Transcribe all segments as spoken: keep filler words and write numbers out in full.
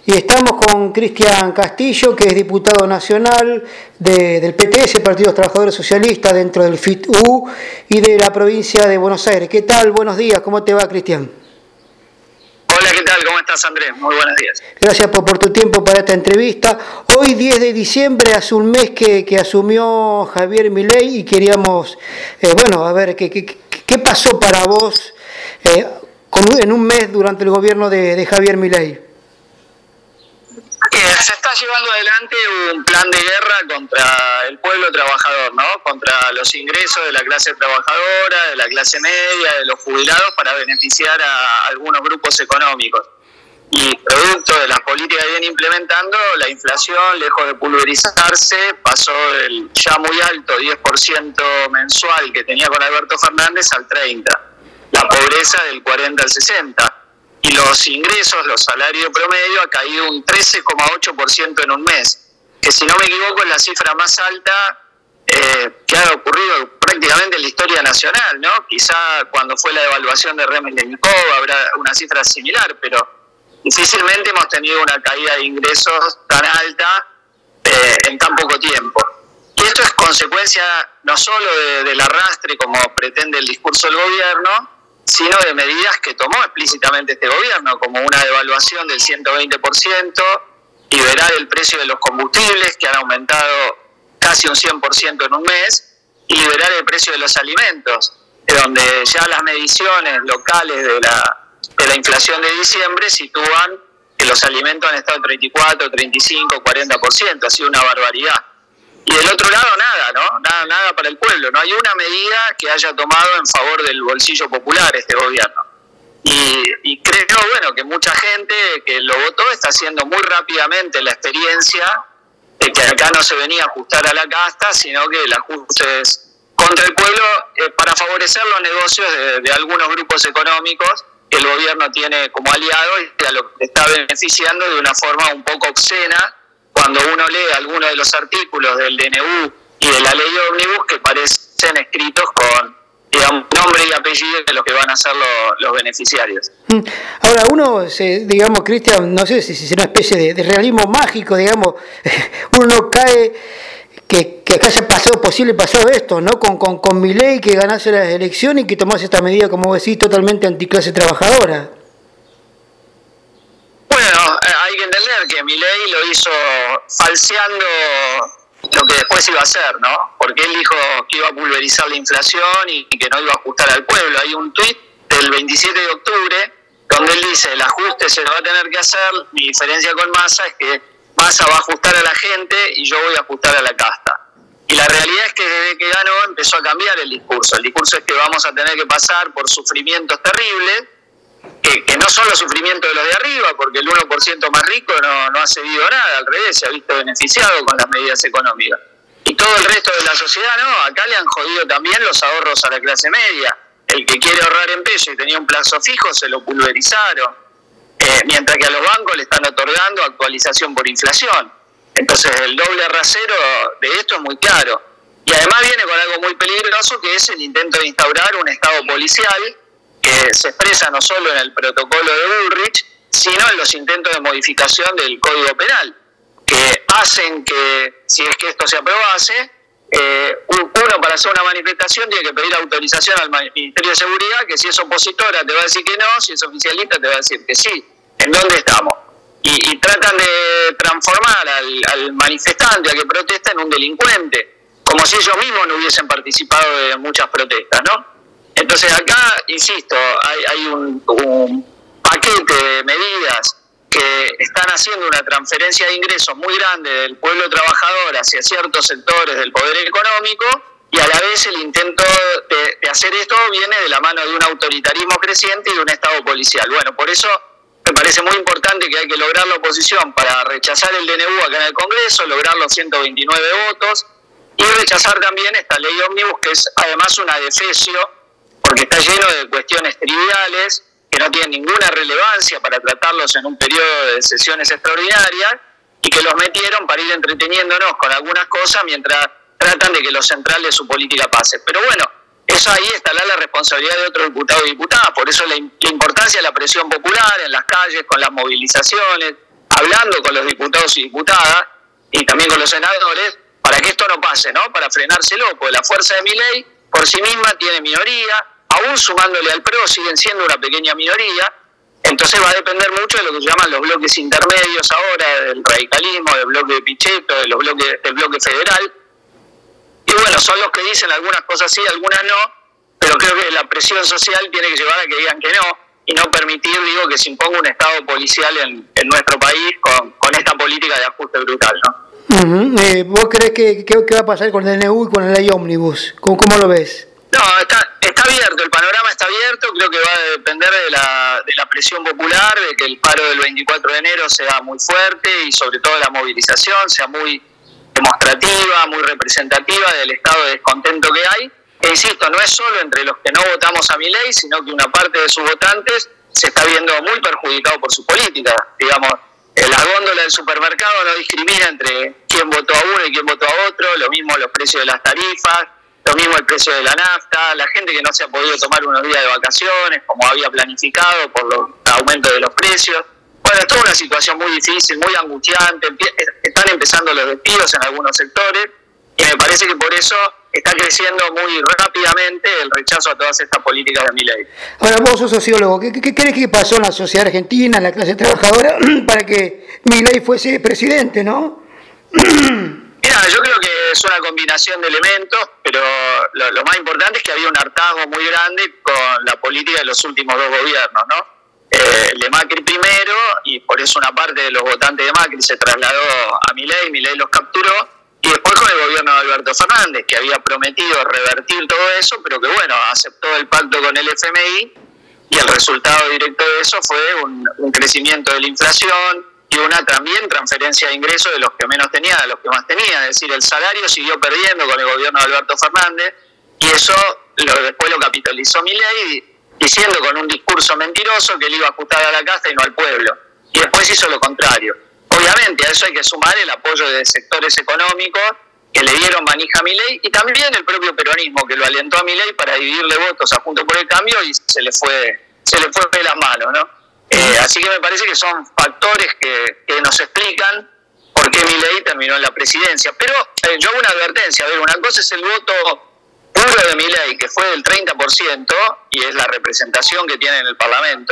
Y estamos con Cristian Castillo, que es diputado nacional de, del P T S, Partido de los Trabajadores Socialistas, dentro del F I T U y de la provincia de Buenos Aires. ¿Qué tal? Buenos días, ¿cómo te va, Cristian? Hola, ¿qué tal? ¿Cómo estás, Andrés? Muy buenos días. Gracias por, por tu tiempo para esta entrevista. Hoy, diez de diciembre, hace un mes que, que asumió Javier Milei y queríamos, eh, bueno, a ver, ¿qué, qué, qué pasó para vos eh, en un mes durante el gobierno de, de Javier Milei? Eh, se está llevando adelante un plan de guerra contra el pueblo trabajador, ¿no? Contra los ingresos de la clase trabajadora, de la clase media, de los jubilados, para beneficiar a algunos grupos económicos. Y producto de las políticas que viene implementando, la inflación, lejos de pulverizarse, pasó del ya muy alto diez por ciento mensual que tenía con Alberto Fernández al treinta por ciento. La pobreza del cuarenta al sesenta por ciento. Y los ingresos, los salarios promedio, ha caído un trece coma ocho por ciento en un mes, que si no me equivoco es la cifra más alta eh, que ha ocurrido prácticamente en la historia nacional, ¿no? Quizá cuando fue la devaluación de Remeslenikov habrá una cifra similar, pero difícilmente hemos tenido una caída de ingresos tan alta eh, en tan poco tiempo. Y esto es consecuencia no solo de, del arrastre, como pretende el discurso del gobierno, sino de medidas que tomó explícitamente este gobierno, como una devaluación del ciento veinte por ciento, liberar el precio de los combustibles, que han aumentado casi un cien por ciento en un mes, y liberar el precio de los alimentos, donde ya las mediciones locales de la, de la inflación de diciembre sitúan que los alimentos han estado treinta y cuatro, treinta y cinco, cuarenta por ciento, ha sido una barbaridad. Y del otro lado nada, ¿no? Nada, nada para el pueblo. No hay una medida que haya tomado en favor del bolsillo popular este gobierno. Y, y creo, bueno, que mucha gente que lo votó está haciendo muy rápidamente la experiencia de que acá no se venía a ajustar a la casta, sino que el ajuste es contra el pueblo eh, para favorecer los negocios de, de algunos grupos económicos que el gobierno tiene como aliados y a lo que está beneficiando de una forma un poco obscena, cuando uno lee algunos de los artículos del D N U y de la ley ómnibus que parecen escritos con, digamos, nombre y apellido de los que van a ser los, los beneficiarios. Ahora, uno, se, digamos, Cristian, no sé si es una especie de, de realismo mágico, digamos, uno cae que, que acá haya pasado, posible pasado esto, ¿no? Con, con, con Milei, que ganase las elecciones y que tomase esta medida, como decís, totalmente anticlase trabajadora. Bueno, hay que entender que Milei lo hizo falseando lo que después iba a hacer, ¿no? Porque él dijo que iba a pulverizar la inflación y que no iba a ajustar al pueblo. Hay un tuit del veintisiete de octubre donde él dice: el ajuste se lo va a tener que hacer, mi diferencia con Massa es que Massa va a ajustar a la gente y yo voy a ajustar a la casta. Y la realidad es que desde que ganó empezó a cambiar el discurso. El discurso es que vamos a tener que pasar por sufrimientos terribles, Que, que no son los sufrimientos de los de arriba, porque el uno por ciento más rico no, no ha cedido nada, al revés, se ha visto beneficiado con las medidas económicas. Y todo el resto de la sociedad, no, acá le han jodido también los ahorros a la clase media. El que quiere ahorrar en pesos y tenía un plazo fijo, se lo pulverizaron. Eh, mientras que a los bancos le están otorgando actualización por inflación. Entonces el doble rasero de esto es muy claro. Y además viene con algo muy peligroso, que es el intento de instaurar un estado policial, que se expresa no solo en el protocolo de Bullrich, sino en los intentos de modificación del Código Penal, que hacen que, si es que esto se aprobase, eh, uno para hacer una manifestación tiene que pedir autorización al Ministerio de Seguridad, que si es opositora te va a decir que no, si es oficialista te va a decir que sí. ¿En dónde estamos? Y, y tratan de transformar al, al manifestante, al que protesta, en un delincuente, como si ellos mismos no hubiesen participado de muchas protestas, ¿no? Entonces acá, insisto, hay, hay un, un paquete de medidas que están haciendo una transferencia de ingresos muy grande del pueblo trabajador hacia ciertos sectores del poder económico, y a la vez el intento de, de hacer esto viene de la mano de un autoritarismo creciente y de un Estado policial. Bueno, por eso me parece muy importante que hay que lograr la oposición para rechazar el D N U acá en el Congreso, lograr los ciento veintinueve votos y rechazar también esta ley ómnibus, que es además una defecio, porque está lleno de cuestiones triviales que no tienen ninguna relevancia para tratarlos en un periodo de sesiones extraordinarias y que los metieron para ir entreteniéndonos con algunas cosas mientras tratan de que lo central de su política pase. Pero bueno, eso ahí estará la responsabilidad de otros diputados y diputadas, por eso la, la importancia de la presión popular en las calles, con las movilizaciones. hablando con los diputados y diputadas y también con los senadores para que esto no pase, ¿no? Para frenárselo, porque la fuerza de Milei por sí misma tiene minoría, aún sumándole al P R O siguen siendo una pequeña minoría, entonces va a depender mucho de lo que se llaman los bloques intermedios ahora, del radicalismo, del bloque de Pichetto, de los bloques, del bloque federal, y bueno, son los que dicen algunas cosas sí, algunas no, pero creo que la presión social tiene que llevar a que digan que no, y no permitir, digo, que se imponga un estado policial en, en nuestro país con, con esta política de ajuste brutal, ¿no? Uh-huh. Eh, ¿Vos creés que, que, que va a pasar con el D N U y con la ley ómnibus? ¿Cómo, cómo lo ves? No, está, está abierto, el panorama está abierto, creo que va a depender de la, de la presión popular, de que el paro del veinticuatro de enero sea muy fuerte y sobre todo la movilización sea muy demostrativa, muy representativa del estado de descontento que hay. E insisto, no es solo entre los que no votamos a Milei, sino que una parte de sus votantes se está viendo muy perjudicado por su política. Digamos, la góndola del supermercado no discrimina entre quién votó a uno y quién votó a otro, lo mismo los precios de las tarifas, lo mismo el precio de la nafta, la gente que no se ha podido tomar unos días de vacaciones como había planificado por los aumentos de los precios. Bueno, es toda una situación muy difícil, muy angustiante, están empezando los despidos en algunos sectores y me parece que por eso está creciendo muy rápidamente el rechazo a todas estas políticas de Milei. Ahora, vos sos sociólogo, ¿qué, qué crees que pasó en la sociedad argentina, en la clase trabajadora, para que Milei fuese presidente, no? Mira, yo creo que es una combinación de elementos, pero lo, lo más importante es que había un hartazgo muy grande con la política de los últimos dos gobiernos, ¿no? Eh, el de Macri primero, y por eso una parte de los votantes de Macri se trasladó a Milei, Milei los capturó, y después con el gobierno de Alberto Fernández, que había prometido revertir todo eso, pero que bueno, aceptó el pacto con el F M I, y el resultado directo de eso fue un, un crecimiento de la inflación y una también transferencia de ingresos de los que menos tenían a los que más tenían, es decir, el salario siguió perdiendo con el gobierno de Alberto Fernández, y eso lo, después lo capitalizó Milei, diciendo con un discurso mentiroso que él iba a ajustar a la casta y no al pueblo, y después hizo lo contrario. Obviamente a eso hay que sumar el apoyo de sectores económicos que le dieron manija a Milei y también el propio peronismo que lo alentó a Milei para dividirle votos a Juntos por el Cambio y se le fue se le fue de las manos, ¿no? Eh, así que me parece que son factores que, que nos explican por qué Milei terminó en la presidencia. Pero eh, yo hago una advertencia, a ver, una cosa es el voto puro de Milei, que fue del treinta por ciento y es la representación que tiene en el Parlamento.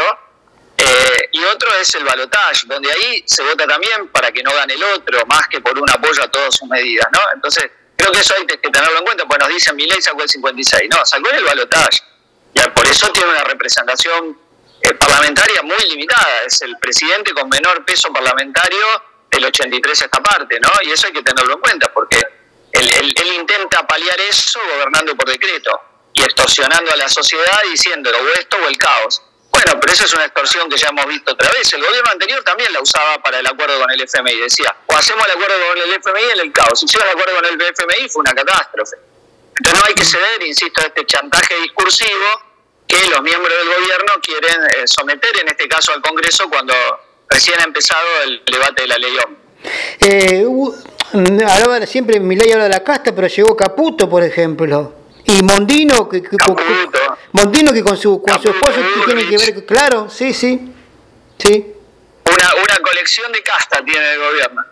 Eh, y otro es el balotaje, donde ahí se vota también para que no gane el otro, más que por un apoyo a todas sus medidas, ¿no? Entonces, creo que eso hay que tenerlo en cuenta, pues nos dicen Milei sacó el cincuenta y seis, no, sacó el balotaje, y por eso tiene una representación eh, parlamentaria muy limitada, es el presidente con menor peso parlamentario del ochenta y tres a esta parte, ¿no? Y eso hay que tenerlo en cuenta, porque él, él, él intenta paliar eso gobernando por decreto, y extorsionando a la sociedad diciendo o esto o el caos. Bueno, pero esa es una extorsión que ya hemos visto otra vez. El gobierno anterior también la usaba para el acuerdo con el F M I. Decía, o hacemos el acuerdo con el F M I en el caos. Si hicieron el acuerdo con el F M I fue una catástrofe. Entonces no hay que ceder, insisto, a este chantaje discursivo que los miembros del gobierno quieren eh, someter, en este caso al Congreso, cuando recién ha empezado el debate de la ley ómnibus. Eh, uh, hablaba siempre, Milei habla de la casta, pero llegó Caputo, por ejemplo. Y Mondino, que, que, con, Mondino que con su con su esposo tiene que ver, claro, sí, sí, sí. Una, una colección de casta tiene el gobierno.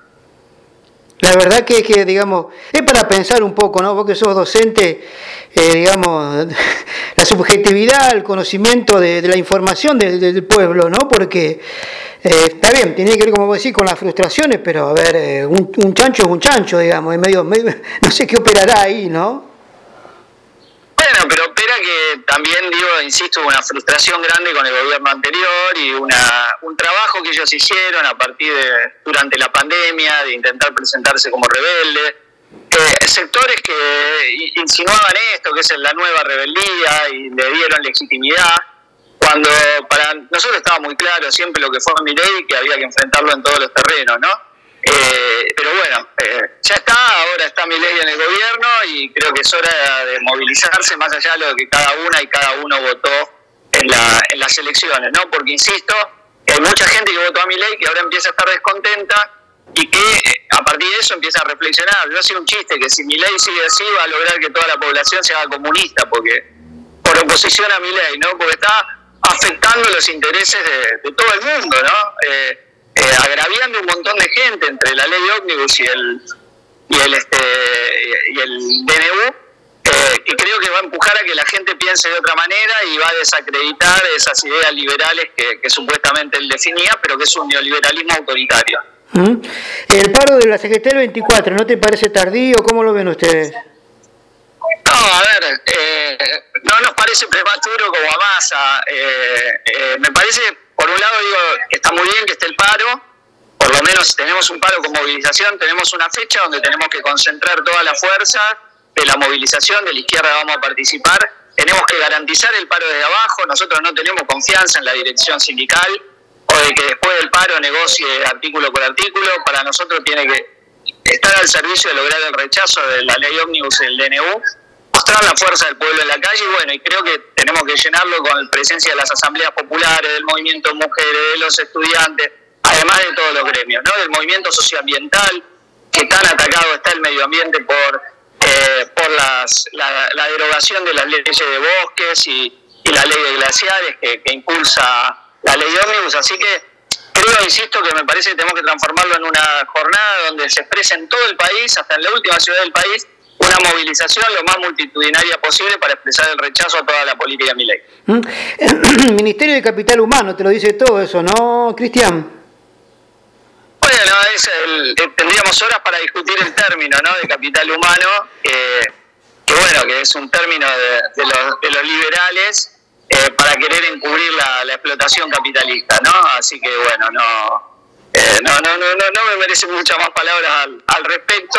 La verdad que, que digamos, es para pensar un poco, ¿no? Vos que sos docente, eh, digamos, la subjetividad, el conocimiento de, de la información del, del pueblo, ¿no? Porque eh, está bien, tiene que ver, como vos decís, con las frustraciones, pero a ver, eh, un, un chancho es un chancho, digamos, en medio, medio, no sé qué operará ahí, ¿no? Bueno, pero opera que también, digo, insisto, una frustración grande con el gobierno anterior y una un trabajo que ellos hicieron a partir de, durante la pandemia, de intentar presentarse como rebelde. Eh, sectores que insinuaban esto, que es la nueva rebeldía, y le dieron legitimidad, cuando para nosotros estaba muy claro siempre lo que fue Milei, que había que enfrentarlo en todos los terrenos, ¿no? Eh, pero bueno, eh, ya está, ahora está Milei en el gobierno y creo que es hora de movilizarse más allá de lo que cada una y cada uno votó en, la, en las elecciones, ¿no? Porque insisto, hay mucha gente que votó a Milei que ahora empieza a estar descontenta y que eh, a partir de eso empieza a reflexionar. Yo hacía un chiste que si Milei sigue así va a lograr que toda la población se haga comunista, porque por oposición a Milei, ¿no? Porque está afectando los intereses de, de todo el mundo, ¿no? Eh, eh, agraviando un montón de gente entre la ley ómnibus y el y el este y el D N U, eh, que creo que va a empujar a que la gente piense de otra manera y va a desacreditar esas ideas liberales que, que supuestamente él definía, pero que es un neoliberalismo autoritario. ¿Mm? El paro de la C G T el veinticuatro, ¿no te parece tardío? ¿Cómo lo ven ustedes? No, a ver, eh, no nos parece prematuro como a Massa. Eh, eh, me parece, por un lado, digo que está muy bien que esté el paro. Por lo menos tenemos un paro con movilización, tenemos una fecha donde tenemos que concentrar toda la fuerza de la movilización, de la izquierda vamos a participar, tenemos que garantizar el paro desde abajo, nosotros no tenemos confianza en la dirección sindical, o de que después del paro negocie artículo por artículo, para nosotros tiene que estar al servicio de lograr el rechazo de la ley ómnibus del D N U, mostrar la fuerza del pueblo en la calle, y bueno, y creo que tenemos que llenarlo con la presencia de las asambleas populares, del movimiento mujeres, de los estudiantes, además de todos los gremios, ¿no? Del movimiento socioambiental, que tan atacado está el medio ambiente por eh, por las, la, la derogación de las leyes de bosques y, y la ley de glaciares que, que impulsa la ley ómnibus, así que creo, insisto, que me parece que tenemos que transformarlo en una jornada donde se exprese en todo el país, hasta en la última ciudad del país, una movilización lo más multitudinaria posible para expresar el rechazo a toda la política de Milei. El Ministerio de Capital Humano te lo dice todo eso, ¿no, Cristian? Bueno, es el, tendríamos horas para discutir el término, ¿no?, de capital humano, eh, que bueno, que es un término de, de, los, de los liberales eh, para querer encubrir la, la explotación capitalista, ¿no? Así que bueno, no, eh, no, no, no, no, no me merecen muchas más palabras al, al respecto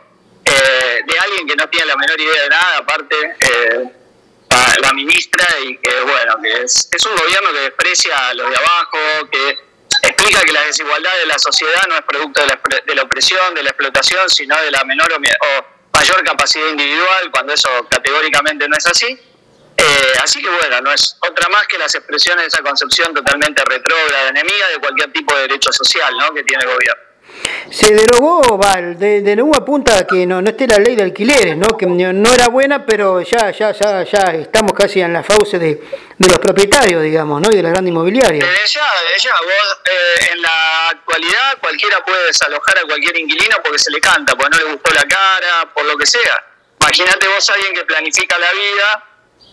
eh, de alguien que no tiene la menor idea de nada, aparte eh, la, la ministra, y que bueno, que es, es un gobierno que desprecia a los de abajo, que explica que la desigualdad de la sociedad no es producto de la, de la opresión, de la explotación, sino de la menor o, o mayor capacidad individual, cuando eso categóricamente no es así. Eh, así que bueno, no es otra más que las expresiones de esa concepción totalmente retrógrada, enemiga de cualquier tipo de derecho social, ¿no?, que tiene el gobierno. Se derogó, va, de, de nuevo apunta a que no, no esté la ley de alquileres, ¿no?, que no era buena, pero ya ya ya ya estamos casi en la fauce de, de los propietarios, digamos, ¿no?, y de la gran inmobiliaria. Desde ya, desde ya, vos eh, en la actualidad cualquiera puede desalojar a cualquier inquilino porque se le canta, porque no le gustó la cara, por lo que sea. Imagínate vos a alguien que planifica la vida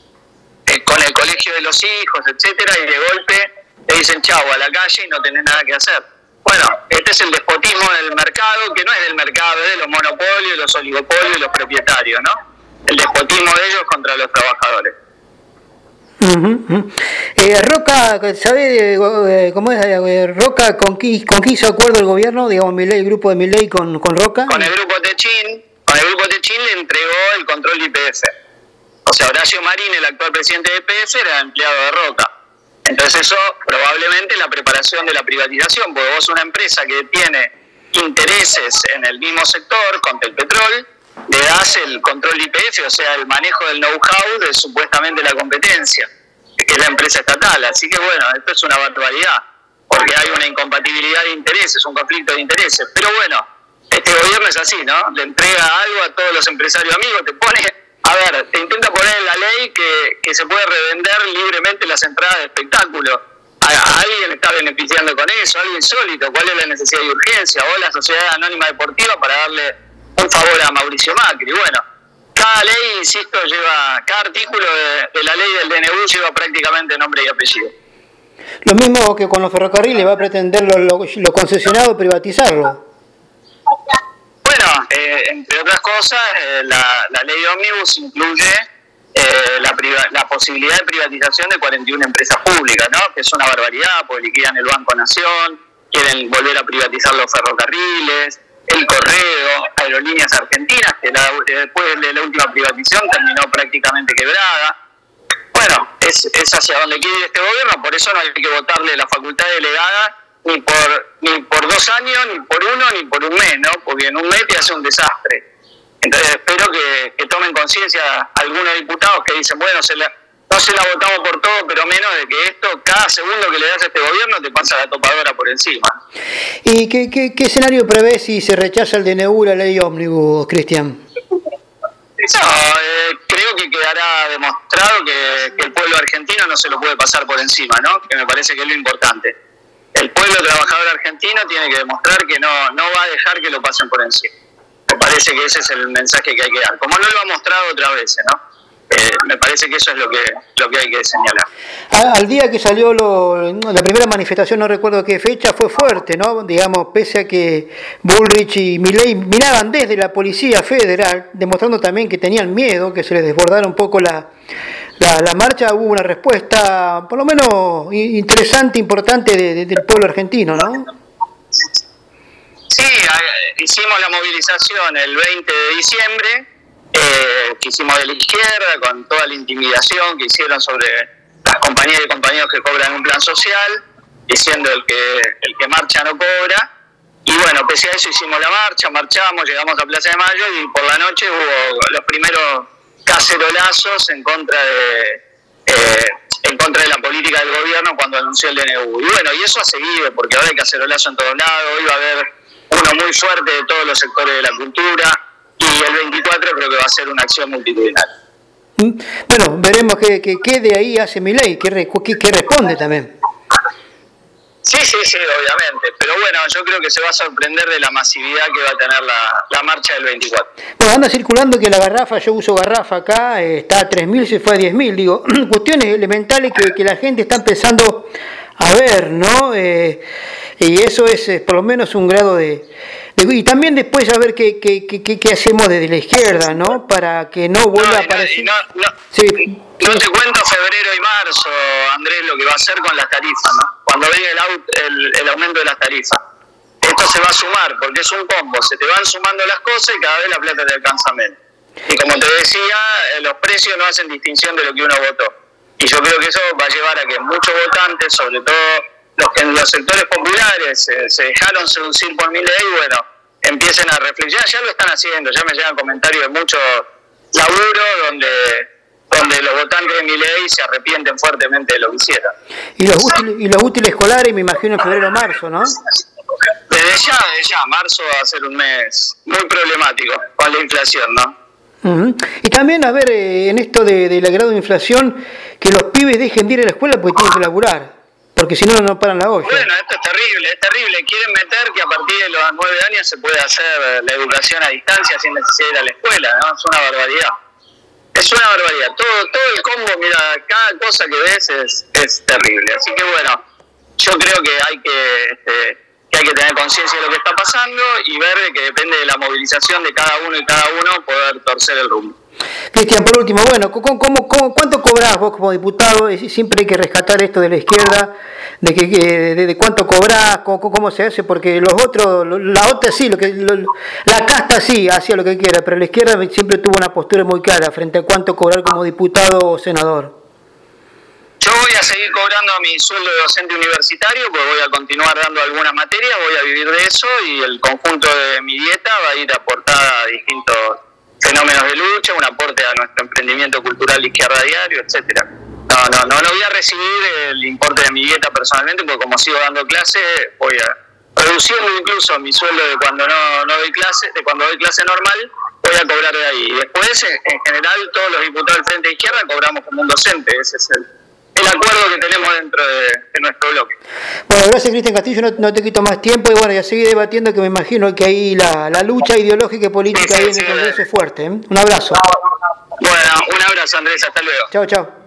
eh, con el colegio de los hijos, etcétera, y de golpe te dicen chau a la calle y no tenés nada que hacer. Bueno, este es el despotismo del mercado, que no es del mercado, es de los monopolios, los oligopolios y los propietarios, ¿no? El despotismo de ellos contra los trabajadores. Uh-huh, uh-huh. Eh, Roca, ¿sabe eh, cómo es? Eh, Roca, ¿con qué, ¿con qué hizo acuerdo el gobierno, digamos, Milei, el grupo de Milei con, con Roca? Con el grupo Techín, con el grupo Techín le entregó el control de Y P F. O sea, Horacio Marín, el actual presidente de Y P F, era empleado de Roca. Entonces eso probablemente la preparación de la privatización, porque vos una empresa que tiene intereses en el mismo sector, contra el petróleo, le das el control de Y P F, o sea, el manejo del know-how de supuestamente la competencia, que es la empresa estatal. Así que bueno, esto es una barbaridad, porque hay una incompatibilidad de intereses, un conflicto de intereses. Pero bueno, este gobierno es así, ¿no? Le entrega algo a todos los empresarios amigos, te pone... A ver, te intenta poner en la ley que, que se puede revender libremente las entradas de espectáculo. A, a alguien está beneficiando con eso, algo insólito. ¿Cuál es la necesidad de urgencia? O la Sociedad Anónima Deportiva para darle un favor a Mauricio Macri. Bueno, cada ley, insisto, lleva, cada artículo de, de la ley del D N U lleva prácticamente nombre y apellido. Lo mismo que con los ferrocarriles, va a pretender lo, lo, lo concesionado privatizarlo. Bueno, eh, entre otras cosas, eh, la, la ley ómnibus incluye eh, la, priva, la posibilidad de privatización de cuarenta y una empresas públicas, ¿no?, que es una barbaridad, porque liquidan el Banco Nación, quieren volver a privatizar los ferrocarriles, el correo, Aerolíneas Argentinas, que la, después de la última privatización terminó prácticamente quebrada. Bueno, es, es hacia donde quiere ir este gobierno, por eso no hay que votarle la facultad delegada ni por ni por dos años, ni por uno, ni por un mes, ¿no? Porque en un mes te hace un desastre. Entonces espero que, que tomen conciencia algunos diputados que dicen, bueno, se la, no se la votamos por todo, pero menos de que esto, cada segundo que le das a este gobierno te pasa la topadora por encima. ¿Y qué, qué, qué escenario prevé si se rechaza el D N U, la ley ómnibus, Cristian? No, eh, creo que quedará demostrado que, que el pueblo argentino no se lo puede pasar por encima, ¿no? Que me parece que es lo importante. el pueblo trabajador argentino tiene que demostrar que no, no va a dejar que lo pasen por encima. Me parece que ese es el mensaje que hay que dar. Como no lo ha mostrado otras veces, ¿no? Eh, me parece que eso es lo que, lo que hay que señalar. Al día que salió lo, la primera manifestación, no recuerdo qué fecha, fue fuerte, ¿no? Digamos, pese a que Bullrich y Milei miraban desde la Policía Federal, demostrando también que tenían miedo, que se les desbordara un poco la, la, la marcha, hubo una respuesta, por lo menos interesante, importante de, de, del pueblo argentino, ¿no? Sí, hicimos la movilización el veinte de diciembre, eh, que hicimos de la izquierda, con toda la intimidación que hicieron sobre las compañías y compañeros que cobran un plan social, diciendo el que el que marcha no cobra. Y bueno, pese a eso hicimos la marcha, marchamos, llegamos a Plaza de Mayo y por la noche hubo los primeros cacerolazos en contra de eh, en contra de la política del gobierno cuando anunció el D N U. Y bueno, y eso ha seguido, porque ahora hay cacerolazo en todos lados, hoy va a haber uno muy fuerte de todos los sectores de la cultura, y el veinticuatro creo que va a ser una acción multitudinaria. Bueno, veremos qué, qué, qué de ahí hace Milei, qué, qué, qué responde también. Sí, sí, sí, obviamente, pero bueno, yo creo que se va a sorprender de la masividad que va a tener la, la marcha del veinticuatro. Bueno, anda circulando que la garrafa, yo uso garrafa acá, eh, está a tres mil, se fue a diez mil, digo, cuestiones elementales que, que la gente está empezando a ver, ¿no? Eh, y eso es eh, por lo menos un grado de... de y también después a ver qué, qué, qué, qué hacemos desde la izquierda, ¿no? Para que no vuelva no, a aparecer... No, no, sí. no te cuento febrero y marzo, Andrés, lo que va a hacer con las tarifas, ¿no? Cuando venga el, out, el, el aumento de las tarifas. Esto se va a sumar, porque es un combo, se te van sumando las cosas y cada vez la plata te alcanza menos. Y como te decía, los precios no hacen distinción de lo que uno votó. Y yo creo que eso va a llevar a que muchos votantes, sobre todo los que en los sectores populares se, se dejaron seducir por Milei, bueno, empiecen a reflexionar, ya lo están haciendo, ya me llegan comentarios de muchos laburos donde, donde los votantes de Milei se arrepienten fuertemente de lo que hicieron. Y los útiles, y los útiles escolares, me imagino, en febrero o marzo, ¿no? Desde ya, desde ya, marzo va a ser un mes muy problemático con la inflación, ¿no? Uh-huh. Y también, a ver, eh, en esto de, de la grado de inflación, que los pibes dejen de ir a la escuela porque tienen que laburar, porque si no, no paran la olla. Bueno, esto es terrible, es terrible. Quieren meter que a partir de los nueve años se puede hacer la educación a distancia sin necesidad de ir a la escuela, ¿no? Es una barbaridad. Es una barbaridad. Todo todo el combo, mira, cada cosa que ves es, es terrible. Así que bueno, yo creo que hay que... Este, que hay que tener conciencia de lo que está pasando y ver que depende de la movilización de cada uno y cada uno poder torcer el rumbo. Cristian, por último, bueno, ¿cómo, cómo, cómo, ¿cuánto cobrás vos como diputado? Siempre hay que rescatar esto de la izquierda, de que de, de cuánto cobrás, cómo, cómo se hace, porque los otros, la otra sí, lo que lo, la casta sí hacía lo que quiera, pero la izquierda siempre tuvo una postura muy clara frente a cuánto cobrar como diputado o senador. Yo voy a seguir cobrando mi sueldo de docente universitario, porque voy a continuar dando algunas materias, voy a vivir de eso y el conjunto de mi dieta va a ir aportada a distintos fenómenos de lucha, un aporte a nuestro emprendimiento cultural Izquierda Diario, etcétera. No, no, no, no voy a recibir el importe de mi dieta personalmente, porque como sigo dando clase, voy a reduciendo incluso mi sueldo de cuando no, no doy clase, de cuando doy clase normal, voy a cobrar de ahí. Y después, en general, todos los diputados del Frente de Izquierda cobramos como un docente, ese es el... el acuerdo que tenemos dentro de, de nuestro bloque. Bueno, gracias Cristian Castillo, no, no te quito más tiempo y bueno, ya seguí debatiendo que me imagino que ahí la, la lucha ideológica y política sí, sí, ahí en el Congreso es fuerte. ¿eh? Un abrazo. Bueno, un abrazo Andrés, hasta luego. Chao, chao.